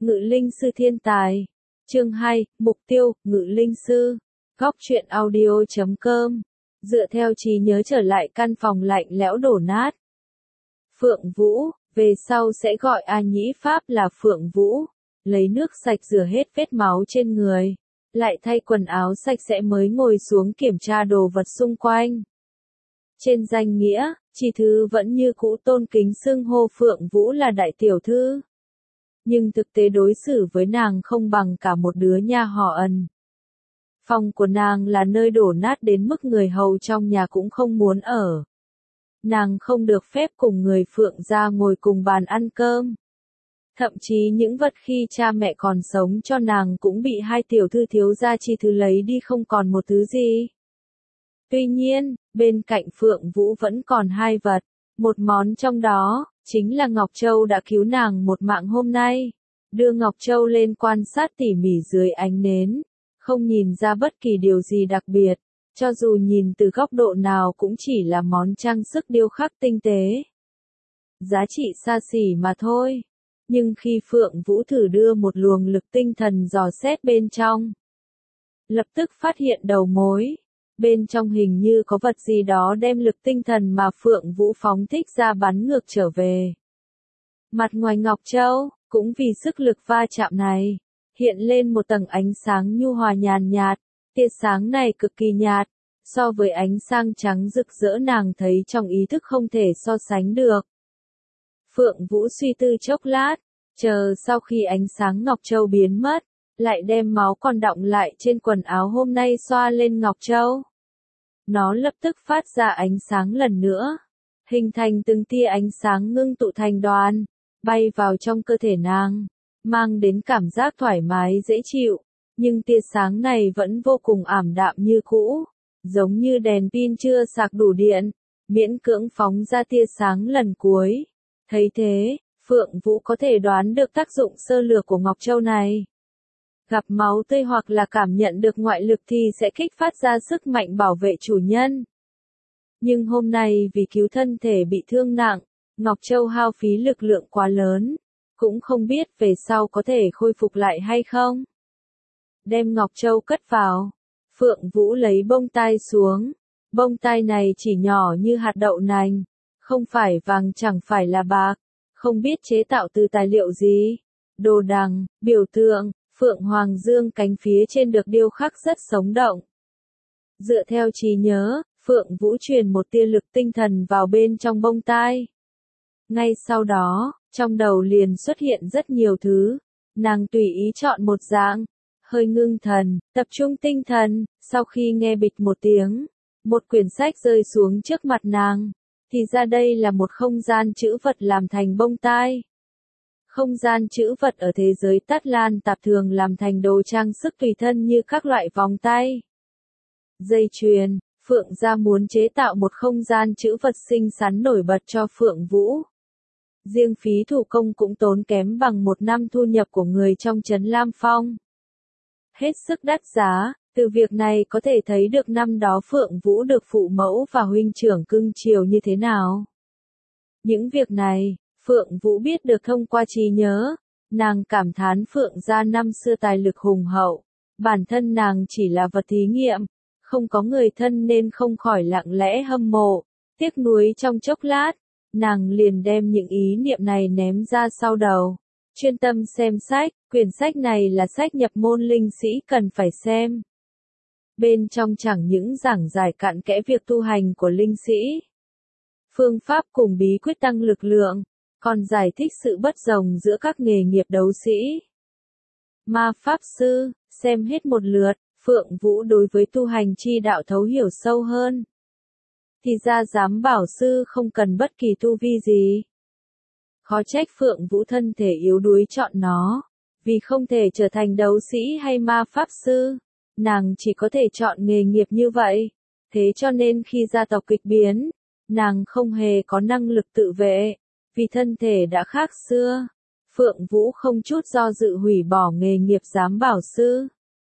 Ngự linh sư thiên tài. Chương 2, mục tiêu, ngự linh sư. Góc truyện audio.com. Dựa theo trí nhớ trở lại căn phòng lạnh lẽo đổ nát. Phượng Vũ, về sau sẽ gọi A Nhĩ Pháp là Phượng Vũ. Lấy nước sạch rửa hết vết máu trên người. Lại thay quần áo sạch sẽ mới ngồi xuống kiểm tra đồ vật xung quanh. Trên danh nghĩa, Chi Thư vẫn như cũ tôn kính xưng hô Phượng Vũ là đại tiểu thư. Nhưng thực tế đối xử với nàng không bằng cả một đứa nha họ Ân. Phòng của nàng là nơi đổ nát đến mức người hầu trong nhà cũng không muốn ở. Nàng không được phép cùng người Phượng gia ngồi cùng bàn ăn cơm. Thậm chí những vật khi cha mẹ còn sống cho nàng cũng bị hai tiểu thư thiếu gia Chi Thư lấy đi không còn một thứ gì. Tuy nhiên, bên cạnh Phượng Vũ vẫn còn hai vật. Một món trong đó, chính là Ngọc Châu đã cứu nàng một mạng hôm nay. Đưa Ngọc Châu lên quan sát tỉ mỉ dưới ánh nến. Không nhìn ra bất kỳ điều gì đặc biệt. Cho dù nhìn từ góc độ nào cũng chỉ là món trang sức điêu khắc tinh tế. Giá trị xa xỉ mà thôi. Nhưng khi Phượng Vũ thử đưa một luồng lực tinh thần dò xét bên trong. Lập tức phát hiện đầu mối. Bên trong hình như có vật gì đó đem lực tinh thần mà Phượng Vũ phóng thích ra bắn ngược trở về. Mặt ngoài Ngọc Châu, cũng vì sức lực va chạm này, hiện lên một tầng ánh sáng nhu hòa nhàn nhạt, tia sáng này cực kỳ nhạt, so với ánh sáng trắng rực rỡ nàng thấy trong ý thức không thể so sánh được. Phượng Vũ suy tư chốc lát, chờ sau khi ánh sáng Ngọc Châu biến mất, lại đem máu còn đọng lại trên quần áo hôm nay xoa lên Ngọc Châu. Nó lập tức phát ra ánh sáng lần nữa, hình thành từng tia ánh sáng ngưng tụ thành đoàn, bay vào trong cơ thể nàng, mang đến cảm giác thoải mái dễ chịu, nhưng tia sáng này vẫn vô cùng ảm đạm như cũ, giống như đèn pin chưa sạc đủ điện, miễn cưỡng phóng ra tia sáng lần cuối. Thấy thế, Phượng Vũ có thể đoán được tác dụng sơ lược của Ngọc Châu này. Gặp máu tươi hoặc là cảm nhận được ngoại lực thì sẽ kích phát ra sức mạnh bảo vệ chủ nhân. Nhưng hôm nay vì cứu thân thể bị thương nặng, Ngọc Châu hao phí lực lượng quá lớn, cũng không biết về sau có thể khôi phục lại hay không. Đem Ngọc Châu cất vào, Phượng Vũ lấy bông tai xuống, bông tai này chỉ nhỏ như hạt đậu nành, không phải vàng chẳng phải là bạc, không biết chế tạo từ tài liệu gì, đồ đằng, biểu tượng. Phượng Hoàng Dương cánh phía trên được điêu khắc rất sống động. Dựa theo trí nhớ, Phượng Vũ truyền một tia lực tinh thần vào bên trong bông tai. Ngay sau đó, trong đầu liền xuất hiện rất nhiều thứ. Nàng tùy ý chọn một dạng, hơi ngưng thần, tập trung tinh thần, sau khi nghe bịch một tiếng, một quyển sách rơi xuống trước mặt nàng, thì ra đây là một không gian chữ vật làm thành bông tai. Không gian chữ vật ở thế giới Tát Lan tạp thường làm thành đồ trang sức tùy thân như các loại vòng tay, dây chuyền. Phượng gia muốn chế tạo một không gian chữ vật xinh xắn nổi bật cho Phượng Vũ. Riêng phí thủ công cũng tốn kém bằng một năm thu nhập của người trong trấn Lam Phong. Hết sức đắt giá, từ việc này có thể thấy được năm đó Phượng Vũ được phụ mẫu và huynh trưởng cưng chiều như thế nào. Những việc này, Phượng Vũ biết được thông qua trí nhớ, nàng cảm thán Phượng gia năm xưa tài lực hùng hậu, bản thân nàng chỉ là vật thí nghiệm, không có người thân nên không khỏi lặng lẽ hâm mộ, tiếc nuối trong chốc lát, nàng liền đem những ý niệm này ném ra sau đầu, chuyên tâm xem sách, quyển sách này là sách nhập môn linh sĩ cần phải xem. Bên trong chẳng những giảng giải cặn kẽ việc tu hành của linh sĩ, phương pháp cùng bí quyết tăng lực lượng, còn giải thích sự bất đồng giữa các nghề nghiệp đấu sĩ. Ma pháp sư, xem hết một lượt, Phượng Vũ đối với tu hành chi đạo thấu hiểu sâu hơn. Thì ra giám bảo sư không cần bất kỳ tu vi gì. Khó trách Phượng Vũ thân thể yếu đuối chọn nó, vì không thể trở thành đấu sĩ hay ma pháp sư, nàng chỉ có thể chọn nghề nghiệp như vậy. Thế cho nên khi gia tộc kịch biến, nàng không hề có năng lực tự vệ. Vì thân thể đã khác xưa, Phượng Vũ không chút do dự hủy bỏ nghề nghiệp giám bảo sư.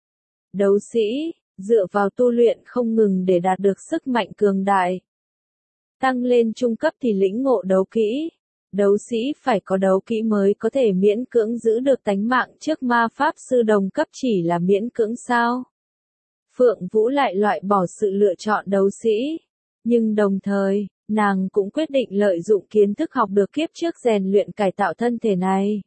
Đấu sĩ, dựa vào tu luyện không ngừng để đạt được sức mạnh cường đại. Tăng lên trung cấp thì lĩnh ngộ đấu kỹ, Đấu sĩ phải có đấu kỹ mới có thể miễn cưỡng giữ được tánh mạng trước ma pháp sư đồng cấp chỉ là miễn cưỡng sao? Phượng Vũ lại loại bỏ sự lựa chọn đấu sĩ. Nhưng đồng thời, nàng cũng quyết định lợi dụng kiến thức học được kiếp trước rèn luyện cải tạo thân thể này.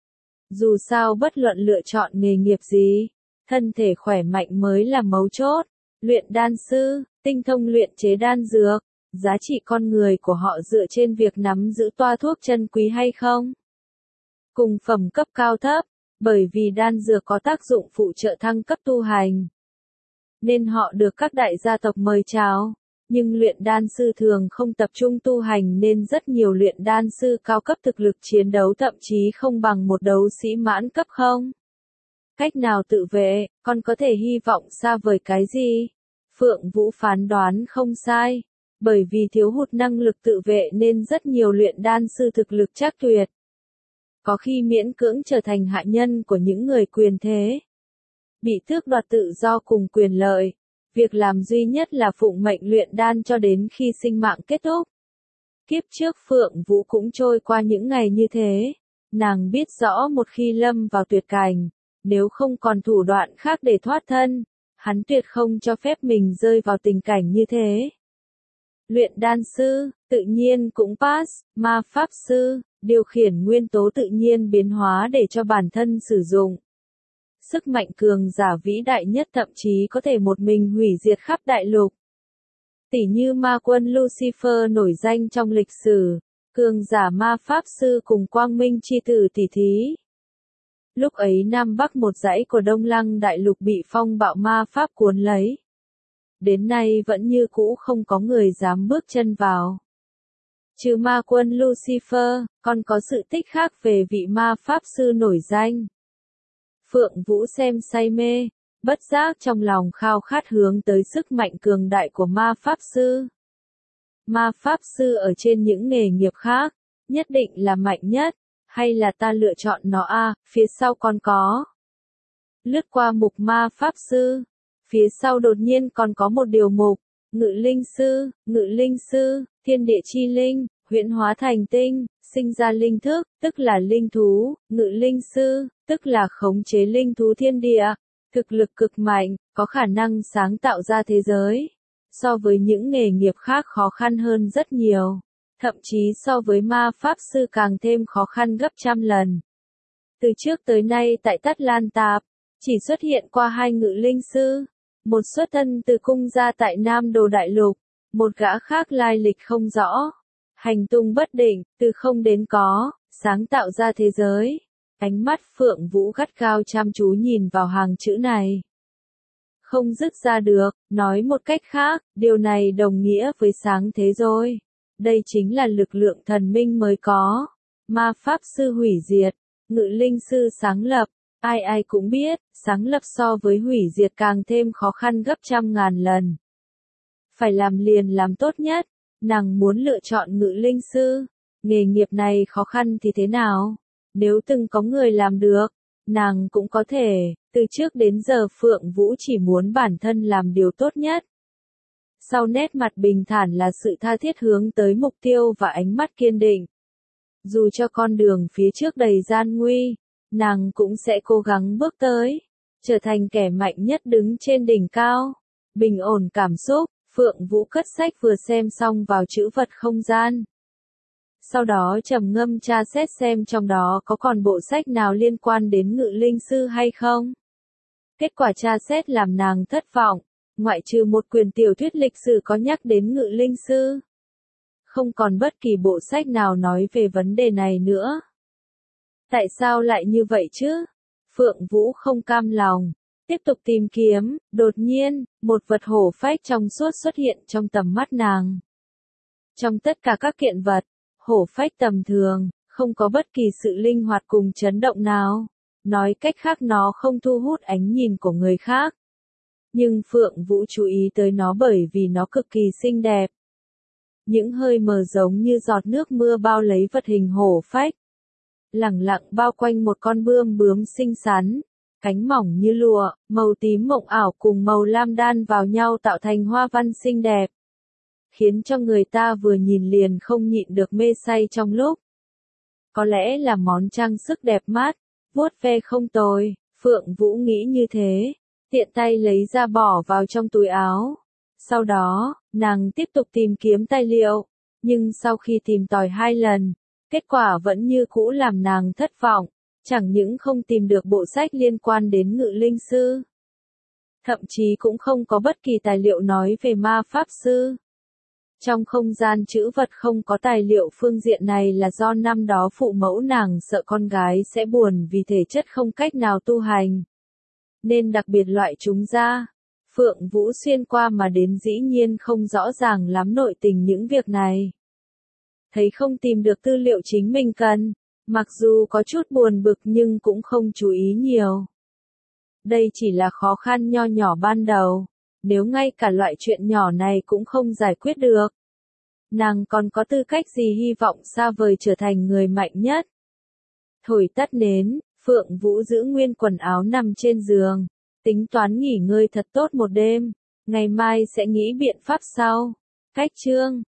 Dù sao bất luận lựa chọn nghề nghiệp gì, thân thể khỏe mạnh mới là mấu chốt. Luyện đan sư, tinh thông luyện chế đan dược, giá trị con người của họ dựa trên việc nắm giữ toa thuốc chân quý hay không. Cùng phẩm cấp cao thấp, bởi vì đan dược có tác dụng phụ trợ thăng cấp tu hành, nên họ được các đại gia tộc mời chào. Nhưng luyện đan sư thường không tập trung tu hành nên rất nhiều luyện đan sư cao cấp thực lực chiến đấu thậm chí không bằng một đấu sĩ mãn cấp không. Cách nào tự vệ, còn có thể hy vọng xa vời cái gì? Phượng Vũ phán đoán không sai. Bởi vì thiếu hụt năng lực tự vệ nên rất nhiều luyện đan sư thực lực chắc tuyệt. Có khi miễn cưỡng trở thành hạ nhân của những người quyền thế. Bị tước đoạt tự do cùng quyền lợi. Việc làm duy nhất là phụng mệnh luyện đan cho đến khi sinh mạng kết thúc. Kiếp trước Phượng Vũ cũng trôi qua những ngày như thế. Nàng biết rõ một khi lâm vào tuyệt cảnh, nếu không còn thủ đoạn khác để thoát thân, hắn tuyệt không cho phép mình rơi vào tình cảnh như thế. Luyện đan sư, tự nhiên cũng pass, ma pháp sư, điều khiển nguyên tố tự nhiên biến hóa để cho bản thân sử dụng. Sức mạnh cường giả vĩ đại nhất thậm chí có thể một mình hủy diệt khắp đại lục. Tỉ như ma quân Lucifer nổi danh trong lịch sử, cường giả ma pháp sư cùng quang minh chi tử tỷ thí. Lúc ấy Nam Bắc một dãy của Đông Lăng đại lục bị phong bạo ma pháp cuốn lấy. Đến nay vẫn như cũ không có người dám bước chân vào. Trừ ma quân Lucifer, còn có sự tích khác về vị ma pháp sư nổi danh. Phượng Vũ xem say mê, bất giác trong lòng khao khát hướng tới sức mạnh cường đại của ma pháp sư. Ma pháp sư ở trên những nghề nghiệp khác, nhất định là mạnh nhất, hay là ta lựa chọn nó phía sau còn có. Lướt qua mục ma pháp sư, phía sau đột nhiên còn có một điều mục, ngự linh sư, thiên địa chi linh, huyễn hóa thành tinh, sinh ra linh thức, tức là linh thú, ngự linh sư, tức là khống chế linh thú thiên địa, thực lực cực mạnh, có khả năng sáng tạo ra thế giới. So với những nghề nghiệp khác khó khăn hơn rất nhiều, thậm chí so với ma pháp sư càng thêm khó khăn gấp trăm lần. Từ trước tới nay tại Tát Lan Tạp, chỉ xuất hiện qua 2 ngự linh sư, một xuất thân từ cung gia tại Nam Đồ Đại Lục, một gã khác lai lịch không rõ, hành tung bất định, từ không đến có, sáng tạo ra thế giới. Ánh mắt Phượng Vũ gắt gao chăm chú nhìn vào hàng chữ này. Không dứt ra được, nói một cách khác, điều này đồng nghĩa với sáng thế rồi. Đây chính là lực lượng thần minh mới có. Ma pháp sư hủy diệt, ngự linh sư sáng lập, ai ai cũng biết, sáng lập so với hủy diệt càng thêm khó khăn gấp trăm ngàn lần. Phải làm liền làm tốt nhất, nàng muốn lựa chọn ngự linh sư. Nghề nghiệp này khó khăn thì thế nào? Nếu từng có người làm được, nàng cũng có thể. Từ trước đến giờ Phượng Vũ chỉ muốn bản thân làm điều tốt nhất. Sau nét mặt bình thản là sự tha thiết hướng tới mục tiêu và ánh mắt kiên định. Dù cho con đường phía trước đầy gian nguy, nàng cũng sẽ cố gắng bước tới, trở thành kẻ mạnh nhất đứng trên đỉnh cao. Bình ổn cảm xúc, Phượng Vũ cất sách vừa xem xong vào trữ vật không gian. Sau đó trầm ngâm tra xét xem trong đó có còn bộ sách nào liên quan đến ngự linh sư hay không. Kết quả tra xét làm nàng thất vọng, ngoại trừ một quyển tiểu thuyết lịch sử có nhắc đến ngự linh sư. Không còn bất kỳ bộ sách nào nói về vấn đề này nữa. Tại sao lại như vậy chứ? Phượng Vũ không cam lòng, tiếp tục tìm kiếm, đột nhiên, một vật hổ phách trong suốt xuất hiện trong tầm mắt nàng. Trong tất cả các kiện vật, hổ phách tầm thường, không có bất kỳ sự linh hoạt cùng chấn động nào. Nói cách khác nó không thu hút ánh nhìn của người khác. Nhưng Phượng Vũ chú ý tới nó bởi vì nó cực kỳ xinh đẹp. Những hơi mờ giống như giọt nước mưa bao lấy vật hình hổ phách. Lẳng lặng bao quanh một con bướm xinh xắn. Cánh mỏng như lụa, màu tím mộng ảo cùng màu lam đan vào nhau tạo thành hoa văn xinh đẹp. Khiến cho người ta vừa nhìn liền không nhịn được mê say trong lúc. Có lẽ là món trang sức đẹp mắt, vuốt ve không tồi, Phượng Vũ nghĩ như thế, tiện tay lấy ra bỏ vào trong túi áo. Sau đó, nàng tiếp tục tìm kiếm tài liệu, nhưng sau khi tìm tòi 2 lần, kết quả vẫn như cũ làm nàng thất vọng, chẳng những không tìm được bộ sách liên quan đến Ngự Linh Sư, thậm chí cũng không có bất kỳ tài liệu nói về ma pháp sư. Trong không gian trữ vật không có tài liệu phương diện này là do năm đó phụ mẫu nàng sợ con gái sẽ buồn vì thể chất không cách nào tu hành, nên đặc biệt loại chúng ra. Phượng Vũ xuyên qua mà đến dĩ nhiên không rõ ràng lắm nội tình những việc này. Thấy không tìm được tư liệu chính mình cần, mặc dù có chút buồn bực nhưng cũng không chú ý nhiều. Đây chỉ là khó khăn nho nhỏ ban đầu, nếu ngay cả loại chuyện nhỏ này cũng không giải quyết được, nàng còn có tư cách gì hy vọng xa vời trở thành người mạnh nhất. Thổi tắt nến, Phượng Vũ giữ nguyên quần áo nằm trên giường, tính toán nghỉ ngơi thật tốt một đêm, ngày mai sẽ nghĩ biện pháp sau. Cách chương